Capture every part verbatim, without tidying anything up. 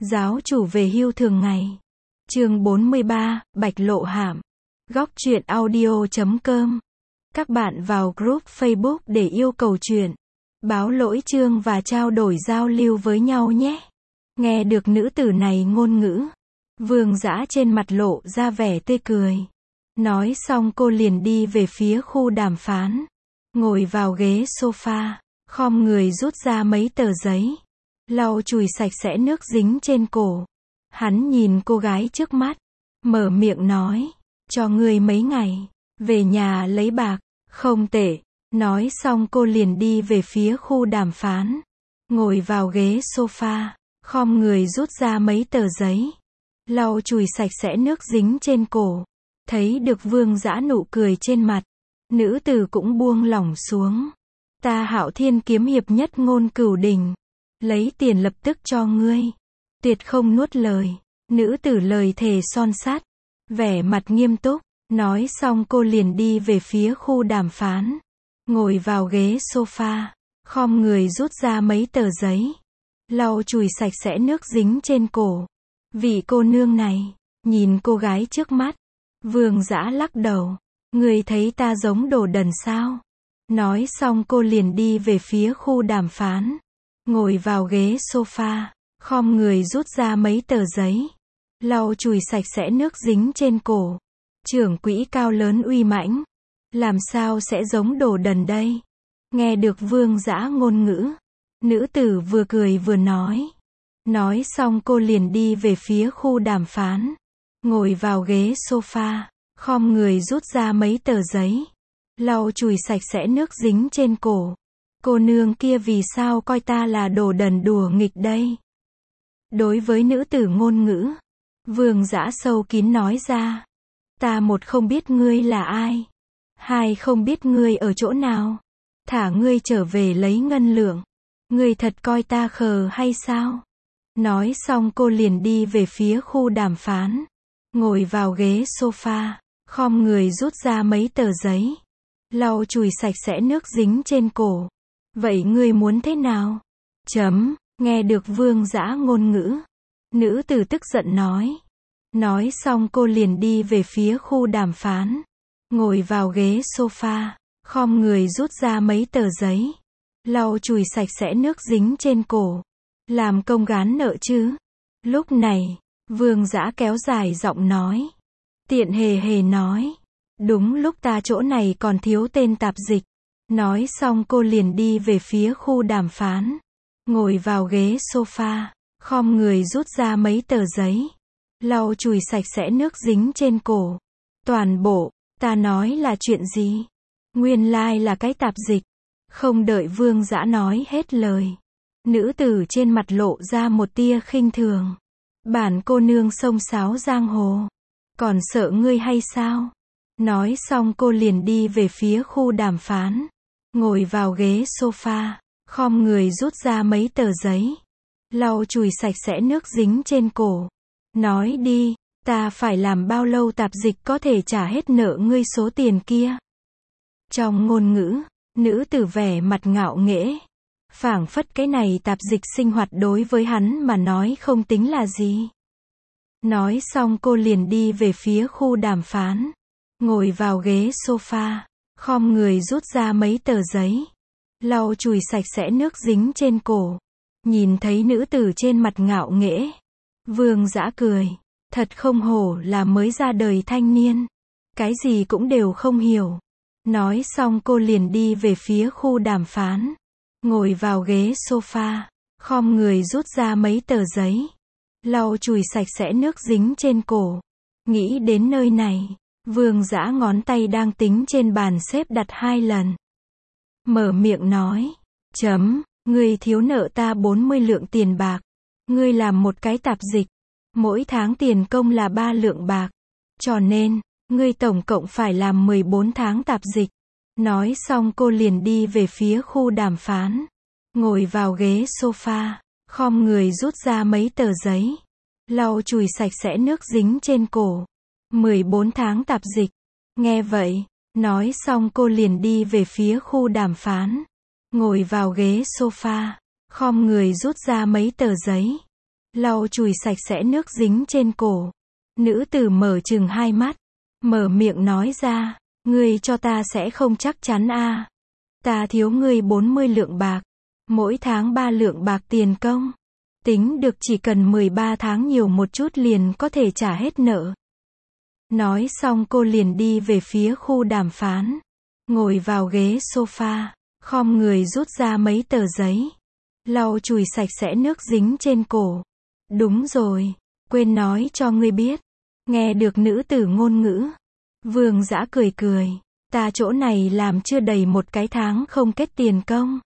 Giáo chủ về hưu thường ngày. Chương bốn mươi ba, Bạch Lộ Hàm. Góc truyện audio chấm com. Các bạn vào group Facebook để yêu cầu truyện, báo lỗi chương và trao đổi giao lưu với nhau nhé. Nghe được nữ tử này ngôn ngữ, Vương Dã trên mặt lộ ra vẻ tươi cười. Nói xong cô liền đi về phía khu đàm phán. Ngồi vào ghế sofa, khom người rút ra mấy tờ giấy, lau chùi sạch sẽ nước dính trên cổ. Hắn nhìn cô gái trước mắt, mở miệng nói, cho ngươi mấy ngày, về nhà lấy bạc. Không tệ. Nói xong cô liền đi về phía khu đàm phán. Ngồi vào ghế sofa, khom người rút ra mấy tờ giấy, lau chùi sạch sẽ nước dính trên cổ. Thấy được Vương Dã nụ cười trên mặt, nữ tử cũng buông lỏng xuống. Ta Hạo Thiên kiếm hiệp nhất ngôn cửu đình, lấy tiền lập tức cho ngươi. Tuyệt không nuốt lời. Nữ tử lời thề son sắt, vẻ mặt nghiêm túc. Nói xong cô liền đi về phía khu đàm phán. Ngồi vào ghế sofa, khom người rút ra mấy tờ giấy, lau chùi sạch sẽ nước dính trên cổ. Vị cô nương này, nhìn cô gái trước mắt, Vương Dã lắc đầu. Ngươi thấy ta giống đồ đần sao? Nói xong cô liền đi về phía khu đàm phán. Ngồi vào ghế sofa, khom người rút ra mấy tờ giấy, lau chùi sạch sẽ nước dính trên cổ. Trưởng quỹ cao lớn uy mãnh, làm sao sẽ giống đồ đần đây? Nghe được Vương Dã ngôn ngữ, nữ tử vừa cười vừa nói. Nói xong cô liền đi về phía khu đàm phán. Ngồi vào ghế sofa, khom người rút ra mấy tờ giấy, lau chùi sạch sẽ nước dính trên cổ. Cô nương kia vì sao coi ta là đồ đần đùa nghịch đây? Đối với nữ tử ngôn ngữ, Vương Dã sâu kín nói ra. Ta một không biết ngươi là ai, hai không biết ngươi ở chỗ nào. Thả ngươi trở về lấy ngân lượng. Ngươi thật coi ta khờ hay sao? Nói xong cô liền đi về phía khu đàm phán. Ngồi vào ghế sofa, khom người rút ra mấy tờ giấy, lau chùi sạch sẽ nước dính trên cổ. Vậy ngươi muốn thế nào? Chấm. Nghe được Vương Dã ngôn ngữ, nữ tử tức giận nói. Nói xong cô liền đi về phía khu đàm phán. Ngồi vào ghế sofa, khom người rút ra mấy tờ giấy, lau chùi sạch sẽ nước dính trên cổ. Làm công gán nợ chứ? Lúc này, Vương Dã kéo dài giọng nói. Tiện hề hề nói. Đúng lúc ta chỗ này còn thiếu tên tạp dịch. Nói xong cô liền đi về phía khu đàm phán. Ngồi vào ghế sofa, khom người rút ra mấy tờ giấy, lau chùi sạch sẽ nước dính trên cổ. Toàn bộ, ta nói là chuyện gì? Nguyên lai là cái tạp dịch. Không đợi Vương Dã nói hết lời, nữ tử trên mặt lộ ra một tia khinh thường. Bản cô nương xông xáo giang hồ, còn sợ ngươi hay sao? Nói xong cô liền đi về phía khu đàm phán. Ngồi vào ghế sofa, khom người rút ra mấy tờ giấy, lau chùi sạch sẽ nước dính trên cổ. Nói đi, ta phải làm bao lâu tạp dịch có thể trả hết nợ ngươi số tiền kia? Trong ngôn ngữ, nữ tử vẻ mặt ngạo nghễ, phảng phất cái này tạp dịch sinh hoạt đối với hắn mà nói không tính là gì. Nói xong cô liền đi về phía khu đàm phán. Ngồi vào ghế sofa, khom người rút ra mấy tờ giấy, lau chùi sạch sẽ nước dính trên cổ. Nhìn thấy nữ tử trên mặt ngạo nghễ, Vương Dã cười. Thật không hổ là mới ra đời thanh niên, cái gì cũng đều không hiểu. Nói xong cô liền đi về phía khu đàm phán. Ngồi vào ghế sofa, khom người rút ra mấy tờ giấy, lau chùi sạch sẽ nước dính trên cổ. Nghĩ đến nơi này, Vương Dã ngón tay đang tính trên bàn xếp đặt hai lần. Mở miệng nói. Chấm. Ngươi thiếu nợ ta bốn mươi lượng tiền bạc. Ngươi làm một cái tạp dịch, mỗi tháng tiền công là ba lượng bạc. Cho nên, ngươi tổng cộng phải làm mười bốn tháng tạp dịch. Nói xong cô liền đi về phía khu đàm phán. Ngồi vào ghế sofa, khom người rút ra mấy tờ giấy, lau chùi sạch sẽ nước dính trên cổ. mười bốn tháng tạp dịch. Nghe vậy, nói xong cô liền đi về phía khu đàm phán. Ngồi vào ghế sofa, khom người rút ra mấy tờ giấy, lau chùi sạch sẽ nước dính trên cổ. Nữ tử mở trừng hai mắt, mở miệng nói ra, ngươi cho ta sẽ không chắc chắn a. Ta thiếu ngươi bốn mươi lượng bạc, mỗi tháng ba lượng bạc tiền công. Tính được chỉ cần mười ba tháng nhiều một chút liền có thể trả hết nợ. Nói xong cô liền đi về phía khu đàm phán, ngồi vào ghế sofa, khom người rút ra mấy tờ giấy, lau chùi sạch sẽ nước dính trên cổ. Đúng rồi, quên nói cho ngươi biết. Nghe được nữ tử ngôn ngữ, Vương Dã cười cười, ta chỗ này làm chưa đầy một cái tháng không kết tiền công.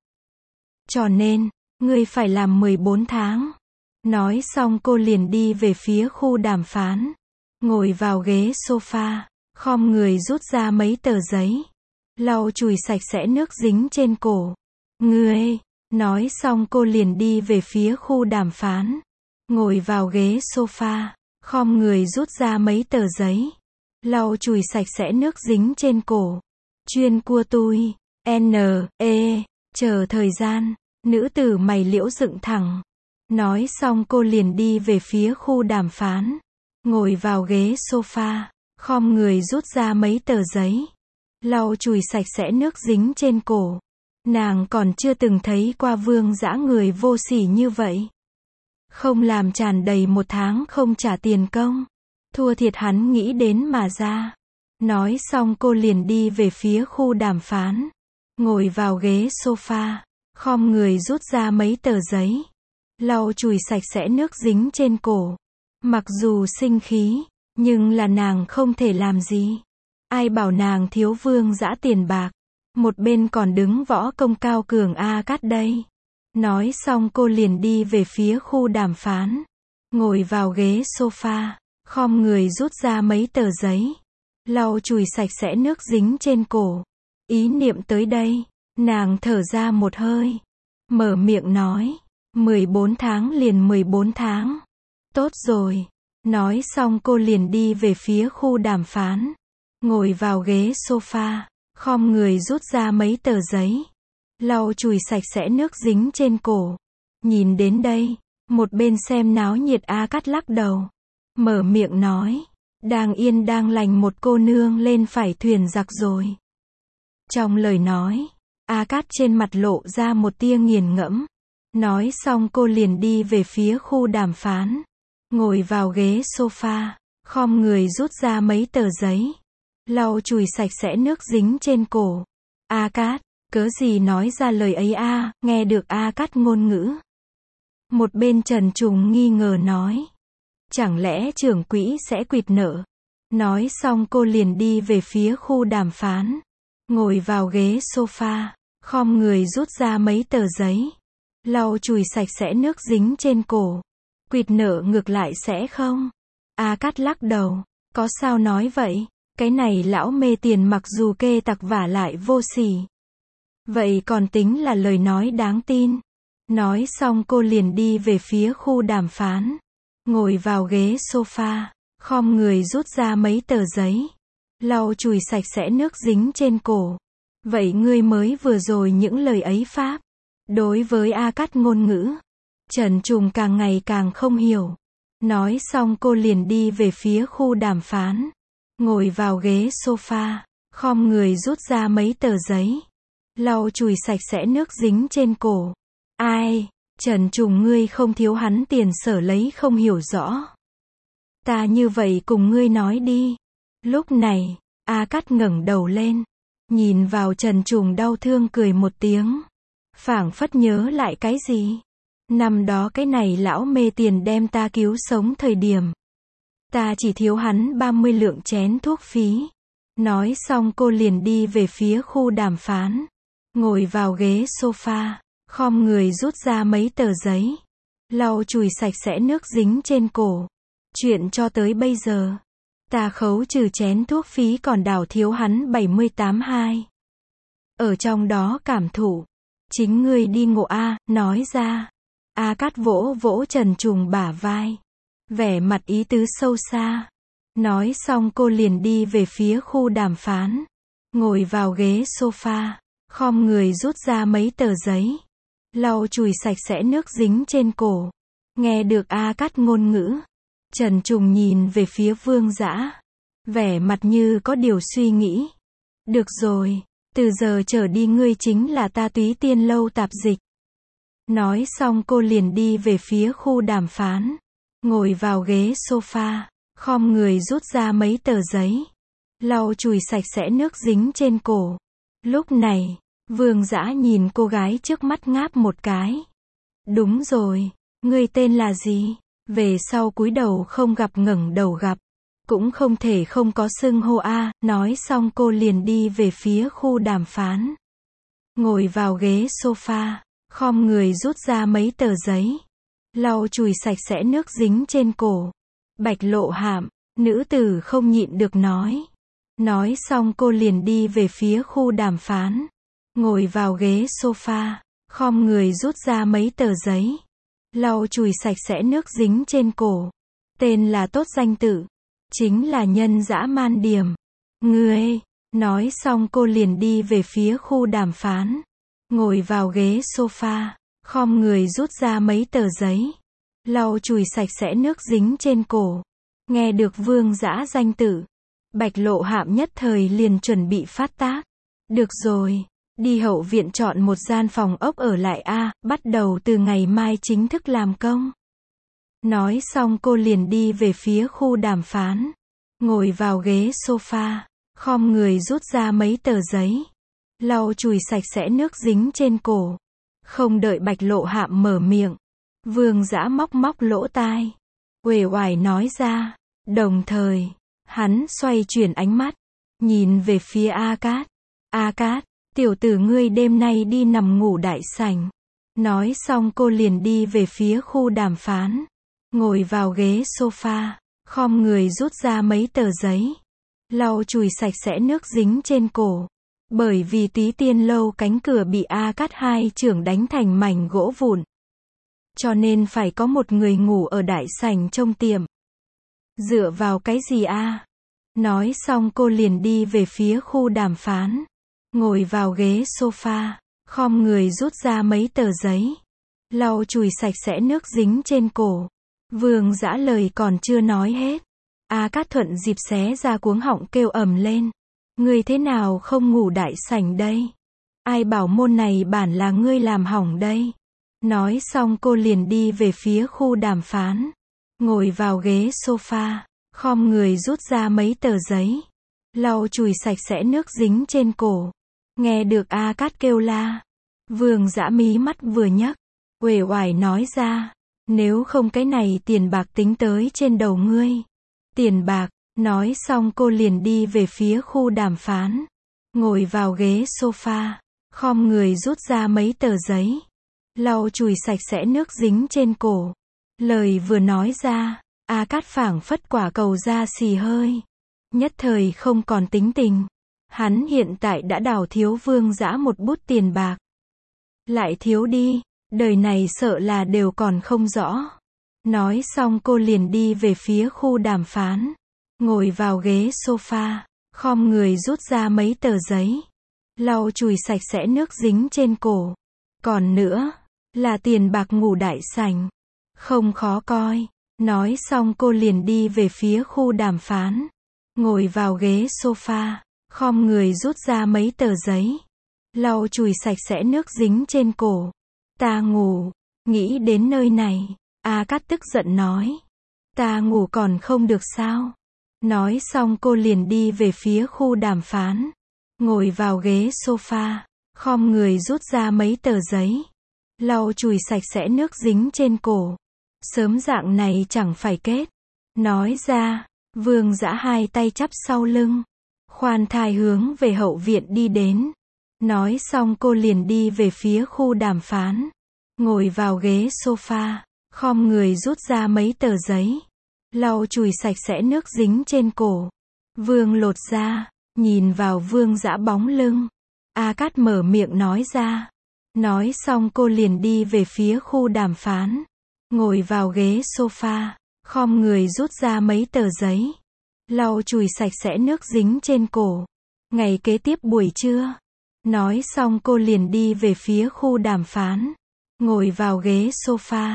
Cho nên, ngươi phải làm mười bốn tháng. Nói xong cô liền đi về phía khu đàm phán, ngồi vào ghế sofa, khom người rút ra mấy tờ giấy, lau chùi sạch sẽ nước dính trên cổ. Ngươi, nói xong cô liền đi về phía khu đàm phán, ngồi vào ghế sofa, khom người rút ra mấy tờ giấy, lau chùi sạch sẽ nước dính trên cổ. Chuyên cua tui, N, E, chờ thời gian, nữ tử mày liễu dựng thẳng. Nói xong cô liền đi về phía khu đàm phán, ngồi vào ghế sofa, khom người rút ra mấy tờ giấy, lau chùi sạch sẽ nước dính trên cổ. Nàng còn chưa từng thấy qua Vương Dã người vô sỉ như vậy. Không làm tràn đầy một tháng không trả tiền công. Thua thiệt hắn nghĩ đến mà ra. Nói xong cô liền đi về phía khu đàm phán, ngồi vào ghế sofa, khom người rút ra mấy tờ giấy, lau chùi sạch sẽ nước dính trên cổ. Mặc dù sinh khí, nhưng là nàng không thể làm gì. Ai bảo nàng thiếu Vương Dã tiền bạc. Một bên còn đứng võ công cao cường A Cát đây. Nói xong cô liền đi về phía khu đàm phán, ngồi vào ghế sofa, khom người rút ra mấy tờ giấy, lau chùi sạch sẽ nước dính trên cổ. Ý niệm tới đây, nàng thở ra một hơi, mở miệng nói, mười bốn tháng liền mười bốn tháng. Tốt rồi. Nói xong cô liền đi về phía khu đàm phán, ngồi vào ghế sofa, khom người rút ra mấy tờ giấy, lau chùi sạch sẽ nước dính trên cổ. Nhìn đến đây, một bên xem náo nhiệt A Cát lắc đầu, mở miệng nói, đang yên đang lành một cô nương lên phải thuyền giặc rồi. Trong lời nói, A Cát trên mặt lộ ra một tia nghiền ngẫm. Nói xong cô liền đi về phía khu đàm phán, ngồi vào ghế sofa, khom người rút ra mấy tờ giấy, lau chùi sạch sẽ nước dính trên cổ. A Cát, cớ gì nói ra lời ấy a? Nghe được A Cát ngôn ngữ, một bên Trần Trùng nghi ngờ nói, chẳng lẽ trưởng quỹ sẽ quỵt nợ? Nói xong cô liền đi về phía khu đàm phán, ngồi vào ghế sofa, khom người rút ra mấy tờ giấy, lau chùi sạch sẽ nước dính trên cổ. Quỵt nợ ngược lại sẽ không? A Cát lắc đầu, có sao nói vậy? Cái này lão mê tiền mặc dù kê tặc vả lại vô sỉ, vậy còn tính là lời nói đáng tin. Nói xong cô liền đi về phía khu đàm phán, ngồi vào ghế sofa, khom người rút ra mấy tờ giấy, lau chùi sạch sẽ nước dính trên cổ. Vậy ngươi mới vừa rồi những lời ấy pháp? Đối với A Cát ngôn ngữ, Trần Trùng càng ngày càng không hiểu. Nói xong cô liền đi về phía khu đàm phán, ngồi vào ghế sofa, khom người rút ra mấy tờ giấy, lau chùi sạch sẽ nước dính trên cổ. Ai, Trần Trùng ngươi không thiếu hắn tiền sở lấy không hiểu rõ. Ta như vậy cùng ngươi nói đi. Lúc này, A Cát ngẩng đầu lên, nhìn vào Trần Trùng đau thương cười một tiếng, phảng phất nhớ lại cái gì. Năm đó cái này lão mê tiền đem ta cứu sống thời điểm, ta chỉ thiếu hắn ba mươi lượng chén thuốc phí. Nói xong cô liền đi về phía khu đàm phán, ngồi vào ghế sofa, khom người rút ra mấy tờ giấy, lau chùi sạch sẽ nước dính trên cổ. Chuyện cho tới bây giờ, ta khấu trừ chén thuốc phí còn đảo thiếu hắn bảy mươi tám hai. Ở trong đó cảm thụ, chính ngươi đi ngộ a, nói ra. A Cát vỗ vỗ Trần Trùng bả vai, vẻ mặt ý tứ sâu xa. Nói xong cô liền đi về phía khu đàm phán, ngồi vào ghế sofa, khom người rút ra mấy tờ giấy, lau chùi sạch sẽ nước dính trên cổ. Nghe được A Cát ngôn ngữ, Trần Trùng nhìn về phía Vương Dã, vẻ mặt như có điều suy nghĩ. Được rồi, từ giờ trở đi ngươi chính là ta Túy Tiên lâu tạp dịch. Nói xong cô liền đi về phía khu đàm phán, ngồi vào ghế sofa, khom người rút ra mấy tờ giấy, lau chùi sạch sẽ nước dính trên cổ. Lúc này, Vương Dã nhìn cô gái trước mắt ngáp một cái. Đúng rồi, ngươi tên là gì? Về sau cúi đầu không gặp ngẩng đầu gặp, cũng không thể không có xưng hô a. Nói xong cô liền đi về phía khu đàm phán, ngồi vào ghế sofa, khom người rút ra mấy tờ giấy, lau chùi sạch sẽ nước dính trên cổ. Bạch Lộ Hạm, nữ tử không nhịn được nói. Nói xong cô liền đi về phía khu đàm phán, ngồi vào ghế sofa, khom người rút ra mấy tờ giấy, lau chùi sạch sẽ nước dính trên cổ. Tên là tốt danh tự, chính là nhân dã man điểm. Ngươi, nói xong cô liền đi về phía khu đàm phán, ngồi vào ghế sofa, khom người rút ra mấy tờ giấy, lau chùi sạch sẽ nước dính trên cổ. Nghe được Vương Dã danh tự, Bạch Lộ Hạm nhất thời liền chuẩn bị phát tác. Được rồi, đi hậu viện chọn một gian phòng ốc ở lại a, bắt đầu từ ngày mai chính thức làm công. Nói xong cô liền đi về phía khu đàm phán, ngồi vào ghế sofa, khom người rút ra mấy tờ giấy, lau chùi sạch sẽ nước dính trên cổ. Không đợi Bạch Lộ Hạm mở miệng, Vương Dã móc móc lỗ tai, uể oải nói ra, đồng thời, hắn xoay chuyển ánh mắt, nhìn về phía A Cát. A Cát, tiểu tử ngươi đêm nay đi nằm ngủ đại sảnh. Nói xong cô liền đi về phía khu đàm phán, ngồi vào ghế sofa, khom người rút ra mấy tờ giấy, lau chùi sạch sẽ nước dính trên cổ. Bởi vì Túy Tiên lâu cánh cửa bị A Cát hai trưởng đánh thành mảnh gỗ vụn, cho nên phải có một người ngủ ở đại sảnh trong tiệm. Dựa vào cái gì a? Nói xong cô liền đi về phía khu đàm phán, ngồi vào ghế sofa, khom người rút ra mấy tờ giấy, lau chùi sạch sẽ nước dính trên cổ. Vương Dã lời còn chưa nói hết, A Cát thuận dịp xé ra cuống họng kêu ầm lên. Ngươi thế nào không ngủ đại sảnh đây? Ai bảo môn này bản là ngươi làm hỏng đây? Nói xong cô liền đi về phía khu đàm phán, ngồi vào ghế sofa, khom người rút ra mấy tờ giấy, lau chùi sạch sẽ nước dính trên cổ. Nghe được A Cát kêu la, Vương Dã mí mắt vừa nhấc, uể oải nói ra, nếu không cái này tiền bạc tính tới trên đầu ngươi. Tiền bạc. Nói xong cô liền đi về phía khu đàm phán, ngồi vào ghế sofa, khom người rút ra mấy tờ giấy, lau chùi sạch sẽ nước dính trên cổ. Lời vừa nói ra, A Cát phảng phất quả cầu ra xì hơi, nhất thời không còn tính tình. Hắn hiện tại đã đào thiếu Vương Dã một bút tiền bạc, lại thiếu đi, đời này sợ là đều còn không rõ. Nói xong cô liền đi về phía khu đàm phán, ngồi vào ghế sofa, khom người rút ra mấy tờ giấy, lau chùi sạch sẽ nước dính trên cổ. Còn nữa, là tiền bạc ngủ đại sảnh, không khó coi. Nói xong cô liền đi về phía khu đàm phán, ngồi vào ghế sofa, khom người rút ra mấy tờ giấy, lau chùi sạch sẽ nước dính trên cổ. Ta ngủ, nghĩ đến nơi này, A Cát tức giận nói, ta ngủ còn không được sao? Nói xong cô liền đi về phía khu đàm phán, ngồi vào ghế sofa, khom người rút ra mấy tờ giấy, lau chùi sạch sẽ nước dính trên cổ. Sớm dạng này chẳng phải kết. Nói ra, Vương Dã hai tay chắp sau lưng, khoan thai hướng về hậu viện đi đến. Nói xong cô liền đi về phía khu đàm phán, ngồi vào ghế sofa, khom người rút ra mấy tờ giấy, lau chùi sạch sẽ nước dính trên cổ. Vương lột ra, nhìn vào Vương Dã bóng lưng, A Cát mở miệng nói ra. Nói xong cô liền đi về phía khu đàm phán, ngồi vào ghế sofa, khom người rút ra mấy tờ giấy, lau chùi sạch sẽ nước dính trên cổ. Ngày kế tiếp buổi trưa, nói xong cô liền đi về phía khu đàm phán, ngồi vào ghế sofa,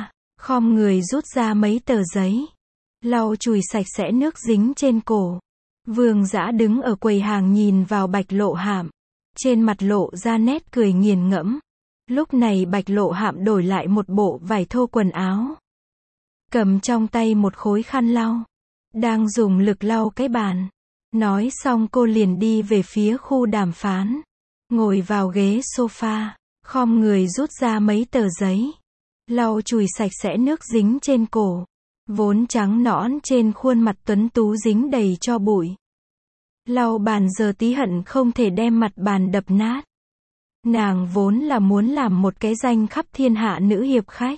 khom người rút ra mấy tờ giấy, lau chùi sạch sẽ nước dính trên cổ. Vương Dã đứng ở quầy hàng nhìn vào Bạch Lộ Hạm, trên mặt lộ ra nét cười nghiền ngẫm. Lúc này Bạch Lộ Hạm đổi lại một bộ vải thô quần áo, cầm trong tay một khối khăn lau, đang dùng lực lau cái bàn. Nói xong cô liền đi về phía khu đàm phán, ngồi vào ghế sofa, khom người rút ra mấy tờ giấy, lau chùi sạch sẽ nước dính trên cổ, vốn trắng nõn trên khuôn mặt tuấn tú dính đầy tro bụi. Lau bàn giờ tí hận không thể đem mặt bàn đập nát. Nàng vốn là muốn làm một cái danh khắp thiên hạ nữ hiệp khách.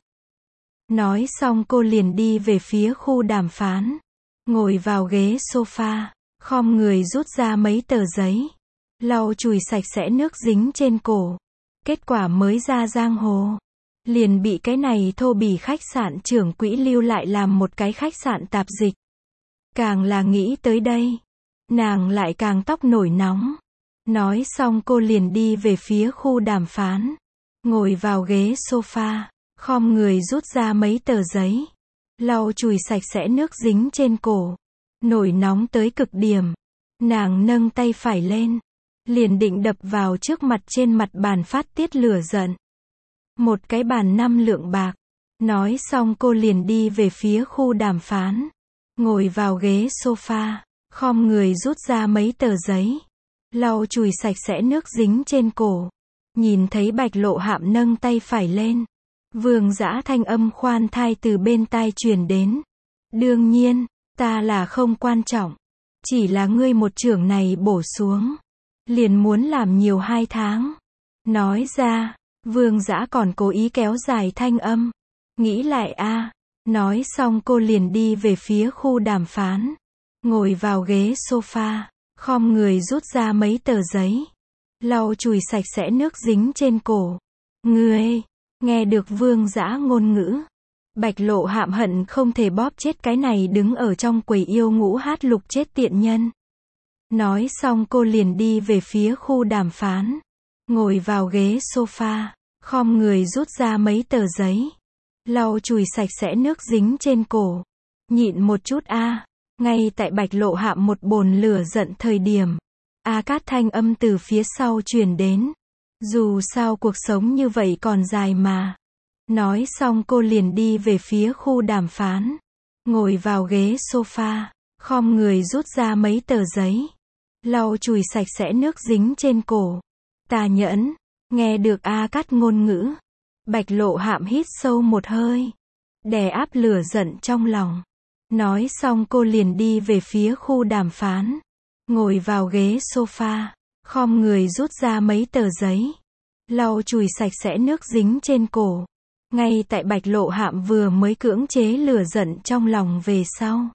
Nói xong cô liền đi về phía khu đàm phán, ngồi vào ghế sofa, khom người rút ra mấy tờ giấy, lau chùi sạch sẽ nước dính trên cổ. Kết quả mới ra giang hồ, liền bị cái này thô bỉ khách sạn trưởng quỹ lưu lại làm một cái khách sạn tạp dịch. Càng là nghĩ tới đây, nàng lại càng tóc nổi nóng. Nói xong cô liền đi về phía khu đàm phán, ngồi vào ghế sofa, khom người rút ra mấy tờ giấy, lau chùi sạch sẽ nước dính trên cổ. Nổi nóng tới cực điểm, nàng nâng tay phải lên, liền định đập vào trước mặt trên mặt bàn phát tiết lửa giận. Một cái bàn năm lượng bạc. Nói xong cô liền đi về phía khu đàm phán, ngồi vào ghế sofa, khom người rút ra mấy tờ giấy, lau chùi sạch sẽ nước dính trên cổ. Nhìn thấy Bạch Lộ Hạm nâng tay phải lên, Vương Dã thanh âm khoan thai từ bên tai truyền đến. Đương nhiên, ta là không quan trọng, chỉ là ngươi một chưởng này bổ xuống, liền muốn làm nhiều hai tháng. Nói ra, Vương Dã còn cố ý kéo dài thanh âm. Nghĩ lại a. Nói xong cô liền đi về phía khu đàm phán, ngồi vào ghế sofa, khom người rút ra mấy tờ giấy, lau chùi sạch sẽ nước dính trên cổ. Ngươi, nghe được Vương Dã ngôn ngữ, Bạch Lộ Hạm hận không thể bóp chết cái này đứng ở trong quầy yêu ngũ hát lục chết tiện nhân. Nói xong cô liền đi về phía khu đàm phán, ngồi vào ghế sofa, khom người rút ra mấy tờ giấy, lau chùi sạch sẽ nước dính trên cổ. Nhịn một chút a. Ngay tại Bạch Lộ Hạm một bồn lửa giận thời điểm, A Cát thanh âm từ phía sau truyền đến. Dù sao cuộc sống như vậy còn dài mà. Nói xong cô liền đi về phía khu đàm phán, ngồi vào ghế sofa, khom người rút ra mấy tờ giấy, lau chùi sạch sẽ nước dính trên cổ. Tà nhẫn. Nghe được A Cát ngôn ngữ, Bạch Lộ Hạm hít sâu một hơi, đè áp lửa giận trong lòng. Nói xong cô liền đi về phía khu đàm phán, ngồi vào ghế sofa, khom người rút ra mấy tờ giấy, lau chùi sạch sẽ nước dính trên cổ. Ngay tại Bạch Lộ Hạm vừa mới cưỡng chế lửa giận trong lòng về sau,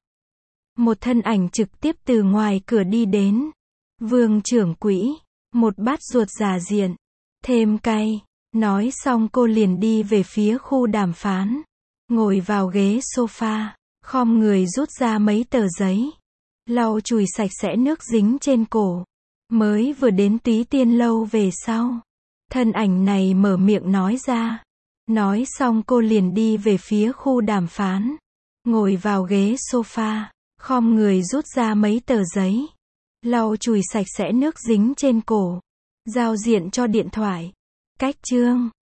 một thân ảnh trực tiếp từ ngoài cửa đi đến. Vương trưởng quỹ, một bát ruột già diện, thêm cay. Nói xong cô liền đi về phía khu đàm phán, ngồi vào ghế sofa, khom người rút ra mấy tờ giấy, lau chùi sạch sẽ nước dính trên cổ. Mới vừa đến Túy Tiên lâu về sau, thân ảnh này mở miệng nói ra. Nói xong cô liền đi về phía khu đàm phán, ngồi vào ghế sofa, khom người rút ra mấy tờ giấy, lau chùi sạch sẽ nước dính trên cổ. Giao diện cho điện thoại. Cách chương